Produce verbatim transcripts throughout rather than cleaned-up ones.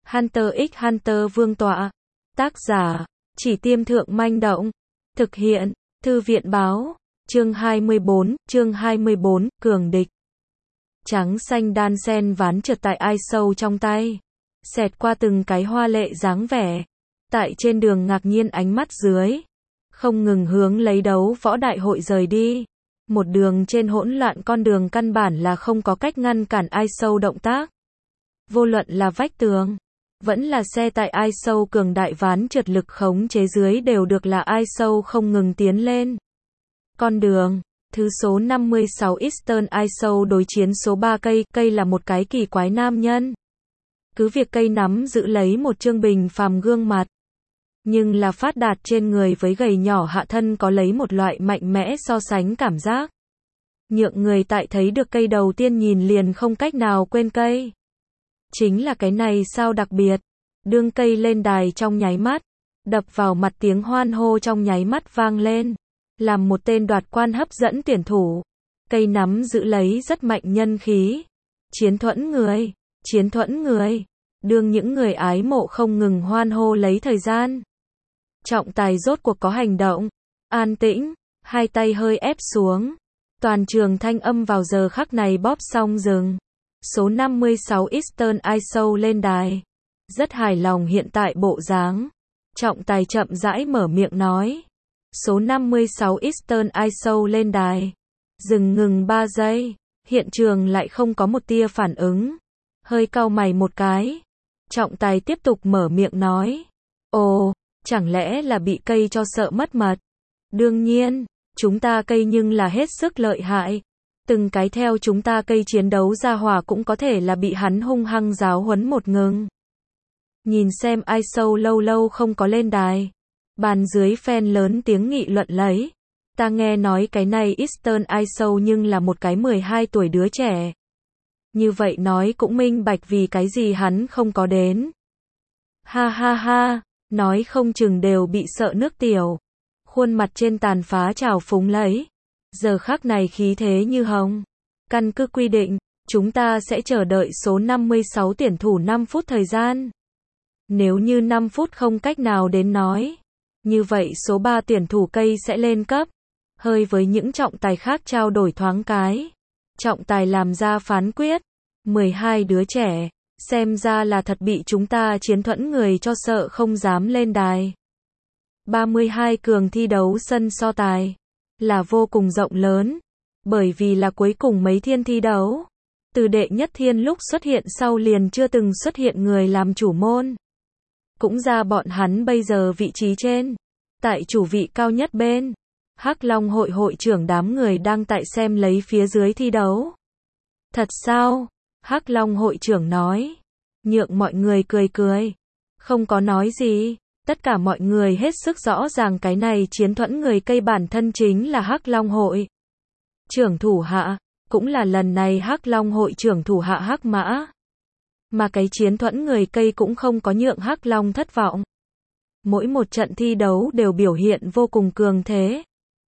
Hunter x Hunter Vương tọa. Tác giả, Chỉ Tiêm Thượng Manh Động. Thực hiện, Thư viện Báo. Chương hai mươi bốn, chương hai mươi bốn, Cường Địch. Trắng xanh đan sen ván trượt tại ai sâu trong tay. Xẹt qua từng cái hoa lệ dáng vẻ. Tại trên đường ngạc nhiên ánh mắt dưới. Không ngừng hướng lấy đấu võ đại hội rời đi. Một đường trên hỗn loạn con đường căn bản là không có cách ngăn cản ai sâu động tác. Vô luận là vách tường, vẫn là xe tại ai sâu cường đại ván trượt lực khống chế dưới đều được là ai sâu không ngừng tiến lên. Con đường, thứ số năm mươi sáu Eastern ai sâu đối chiến số ba cây, cây là một cái kỳ quái nam nhân. Cứ việc cây nắm giữ lấy một trương bình phàm gương mặt, nhưng là phát đạt trên người với gầy nhỏ hạ thân có lấy một loại mạnh mẽ so sánh cảm giác. Nhượng người tại thấy được cây đầu tiên nhìn liền không cách nào quên cây. Chính là cái này sao đặc biệt. Đương cây lên đài trong nháy mắt, đập vào mặt tiếng hoan hô trong nháy mắt vang lên. Làm một tên đoạt quan hấp dẫn tuyển thủ. Cây nắm giữ lấy rất mạnh nhân khí. Chiến thuẫn người, chiến thuẫn người. Đương những người ái mộ không ngừng hoan hô lấy thời gian. Trọng tài rốt cuộc có hành động. An tĩnh, hai tay hơi ép xuống. Toàn trường thanh âm vào giờ khắc này bóp xong dừng. Số năm mươi sáu Eastern ai sâu lên đài. Rất hài lòng hiện tại bộ dáng. Trọng tài chậm rãi mở miệng nói. Số năm mươi sáu Eastern ai sâu lên đài. Dừng ngừng ba giây. Hiện trường lại không có một tia phản ứng. Hơi cau mày một cái. Trọng tài tiếp tục mở miệng nói. Ồ, chẳng lẽ là bị cây cho sợ mất mật? Đương nhiên, chúng ta cây nhưng là hết sức lợi hại. Từng cái theo chúng ta cây chiến đấu ra hỏa cũng có thể là bị hắn hung hăng giáo huấn một ngừng. Nhìn xem ai sâu lâu lâu không có lên đài. Bàn dưới fan lớn tiếng nghị luận lấy. Ta nghe nói cái này Eastern ai sâu nhưng là một cái mười hai tuổi đứa trẻ. Như vậy nói cũng minh bạch vì cái gì hắn không có đến. Ha ha ha, nói không chừng đều bị sợ nước tiểu. Khuôn mặt trên tàn phá trào phúng lấy. Giờ khắc này khí thế như hồng. Căn cứ quy định, chúng ta sẽ chờ đợi số năm mươi sáu tuyển thủ năm phút thời gian. Nếu như năm phút không cách nào đến nói, như vậy số ba tuyển thủ cây sẽ lên cấp. Hơi với những trọng tài khác trao đổi thoáng cái. Trọng tài làm ra phán quyết. mười hai đứa trẻ, xem ra là thật bị chúng ta chiến thuẫn người cho sợ không dám lên đài. ba mươi hai cường thi đấu sân so tài là vô cùng rộng lớn, bởi vì là cuối cùng mấy thiên thi đấu. Từ đệ nhất thiên lúc xuất hiện sau liền chưa từng xuất hiện người làm chủ môn. Cũng ra bọn hắn bây giờ vị trí trên, tại chủ vị cao nhất bên. Hắc Long hội hội trưởng đám người đang tại xem lấy phía dưới thi đấu. Thật sao? Hắc Long hội trưởng nói. Nhượng mọi người cười cười. Không có nói gì. Tất cả mọi người hết sức rõ ràng cái này chiến thuẫn người cây bản thân chính là Hắc Long hội trưởng thủ hạ, cũng là lần này Hắc Long hội trưởng thủ hạ Hắc Mã. Mà cái chiến thuẫn người cây cũng không có nhượng Hắc Long thất vọng. Mỗi một trận thi đấu đều biểu hiện vô cùng cường thế,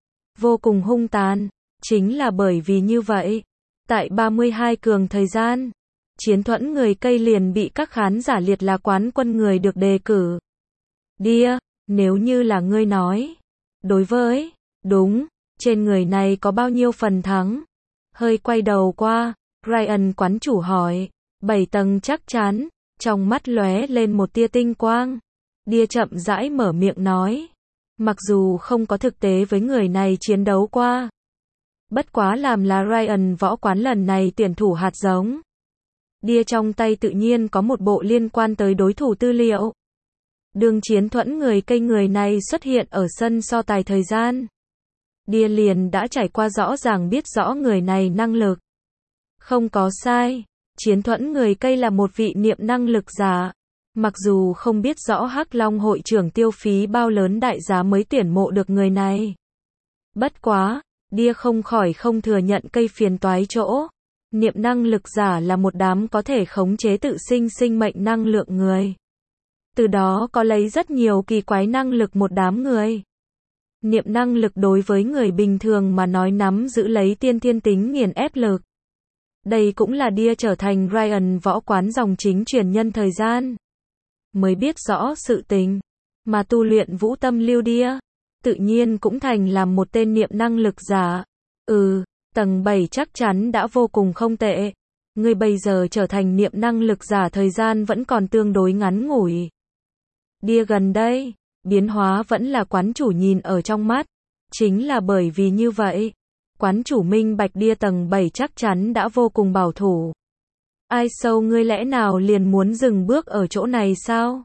vô cùng hung tàn. Chính là bởi vì như vậy, tại ba mươi hai cường thời gian, chiến thuẫn người cây liền bị các khán giả liệt là quán quân người được đề cử. Đia, nếu như là ngươi nói. Đối với, đúng, trên người này có bao nhiêu phần thắng? Hơi quay đầu qua, Ryan quán chủ hỏi. Bảy tầng chắc chắn, trong mắt lóe lên một tia tinh quang. Đia chậm rãi mở miệng nói. Mặc dù không có thực tế với người này chiến đấu qua. Bất quá làm là Ryan võ quán lần này tuyển thủ hạt giống. Đia trong tay tự nhiên có một bộ liên quan tới đối thủ tư liệu. Đường chiến thuẫn người cây người này xuất hiện ở sân so tài thời gian. Đia liền đã trải qua rõ ràng biết rõ người này năng lực. Không có sai, chiến thuẫn người cây là một vị niệm năng lực giả. Mặc dù không biết rõ Hắc Long hội trưởng tiêu phí bao lớn đại giá mới tuyển mộ được người này. Bất quá, Đia không khỏi không thừa nhận cây phiền toái chỗ. Niệm năng lực giả là một đám có thể khống chế tự sinh sinh mệnh năng lượng người. Từ đó có lấy rất nhiều kỳ quái năng lực một đám người. Niệm năng lực đối với người bình thường mà nói nắm giữ lấy tiên thiên tính nghiền ép lực. Đây cũng là Đia trở thành Ryan võ quán dòng chính truyền nhân thời gian. mới biết rõ sự tình, mà tu luyện vũ tâm lưu đia, tự nhiên cũng thành làm một tên niệm năng lực giả. Ừ, tầng bảy chắc chắn đã vô cùng không tệ. Ngươi bây giờ trở thành niệm năng lực giả thời gian vẫn còn tương đối ngắn ngủi. Đia gần đây, biến hóa vẫn là quán chủ nhìn ở trong mắt. Chính là bởi vì như vậy, quán chủ minh bạch đia tầng bảy chắc chắn đã vô cùng bảo thủ. Ai sâu ngươi lẽ nào liền muốn dừng bước ở chỗ này sao?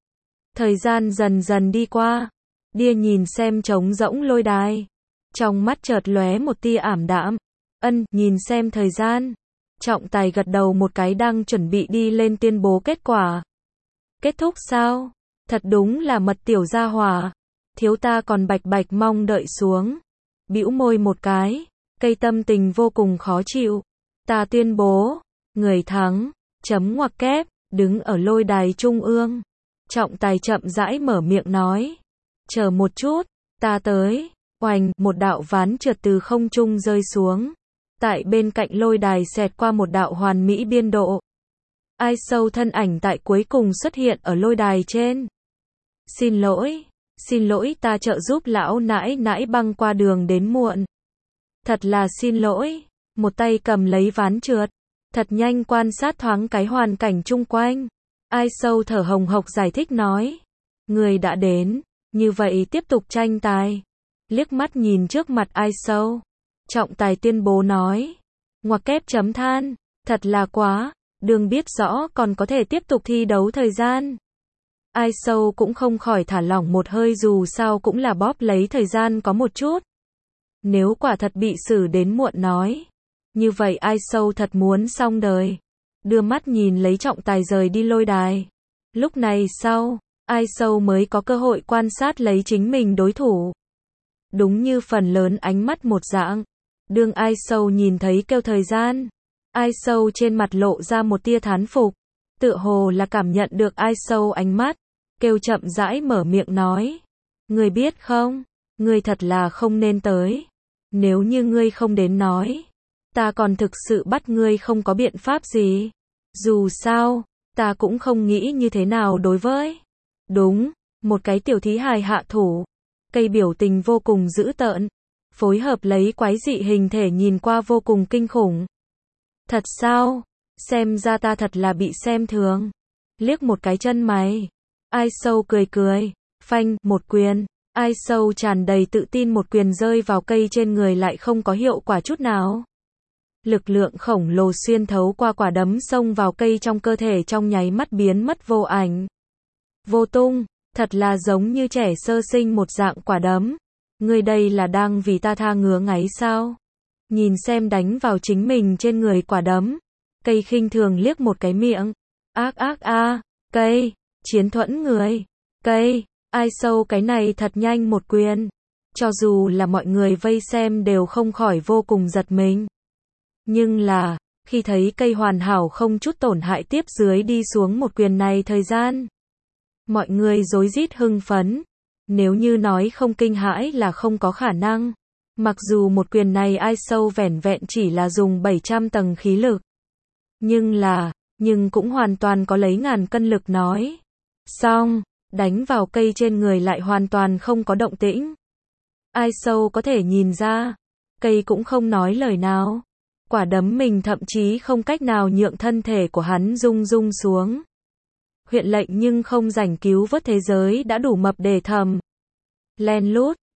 Thời gian dần dần đi qua, đia nhìn xem trống rỗng lôi đài. Trong mắt chợt lóe một tia ảm đạm. Ân, nhìn xem thời gian. Trọng tài gật đầu một cái đang chuẩn bị đi lên tuyên bố kết quả. Kết thúc sao? Thật đúng là mật tiểu gia hỏa. Thiếu ta còn bạch bạch mong đợi xuống. Bĩu môi một cái, cây tâm tình vô cùng khó chịu. Ta tuyên bố, người thắng, chấm ngoặc kép, đứng ở lôi đài trung ương. Trọng tài chậm rãi mở miệng nói. Chờ một chút, ta tới. Oành, một đạo ván trượt từ không trung rơi xuống. Tại bên cạnh lôi đài xẹt qua một đạo hoàn mỹ biên độ. Ai sâu thân ảnh tại cuối cùng xuất hiện ở lôi đài trên. Xin lỗi, xin lỗi ta trợ giúp lão nãi nãi băng qua đường đến muộn. Thật là xin lỗi, một tay cầm lấy ván trượt. Thật nhanh quan sát thoáng cái hoàn cảnh chung quanh. Ai sâu thở hồng hộc giải thích nói. Người đã đến, như vậy tiếp tục tranh tài. Liếc mắt nhìn trước mặt ai sâu. Trọng tài tuyên bố nói. Ngoặc kép chấm than. Thật là quá, đừng biết rõ còn có thể tiếp tục thi đấu thời gian. Ai sâu cũng không khỏi thả lỏng một hơi dù sao cũng là bóp lấy thời gian có một chút. Nếu quả thật bị xử đến muộn nói. Như vậy ai sâu thật muốn xong đời. Đưa mắt nhìn lấy trọng tài rời đi lôi đài. Lúc này sau, ai sâu mới có cơ hội quan sát lấy chính mình đối thủ. Đúng như phần lớn ánh mắt một dạng. Đương ai sâu nhìn thấy kêu thời gian. Ai sâu trên mặt lộ ra một tia thán phục. Tựa hồ là cảm nhận được ai sâu ánh mắt. Kêu chậm rãi mở miệng nói. Ngươi biết không, ngươi thật là không nên tới. Nếu như ngươi không đến nói. Ta còn thực sự bắt ngươi không có biện pháp gì. Dù sao, ta cũng không nghĩ như thế nào đối với. Đúng, một cái tiểu thí hài hạ thủ. Cây biểu tình vô cùng dữ tợn. Phối hợp lấy quái dị hình thể nhìn qua vô cùng kinh khủng. Thật sao? Xem ra ta thật là bị xem thường. Liếc một cái chân mày. Ai sâu cười cười. Phanh, một quyền. Ai sâu tràn đầy tự tin một quyền rơi vào cây trên người lại không có hiệu quả chút nào. Lực lượng khổng lồ xuyên thấu qua quả đấm xông vào cây trong cơ thể trong nháy mắt biến mất vô ảnh. Vô tung, thật là giống như trẻ sơ sinh một dạng quả đấm. Ngươi đây là đang vì ta tha ngứa ngáy sao? Nhìn xem đánh vào chính mình trên người quả đấm. Cây khinh thường liếc một cái miệng. Ác ác a, cây, chiến thuẫn người. Cây, ai sâu cái này thật nhanh một quyền. Cho dù là mọi người vây xem đều không khỏi vô cùng giật mình. Nhưng là, khi thấy cây hoàn hảo không chút tổn hại tiếp dưới đi xuống một quyền này thời gian. Mọi người rối rít hưng phấn. Nếu như nói không kinh hãi là không có khả năng. Mặc dù một quyền này ai sâu vẻn vẹn chỉ là dùng bảy trăm tầng khí lực. Nhưng là, nhưng cũng hoàn toàn có lấy ngàn cân lực nói. Xong, đánh vào cây trên người lại hoàn toàn không có động tĩnh. Ai sâu có thể nhìn ra, cây cũng không nói lời nào. Quả đấm mình thậm chí không cách nào nhượng thân thể của hắn rung rung xuống. Huyện lệnh nhưng không rảnh cứu vớt thế giới đã đủ mập để thầm. Len lút,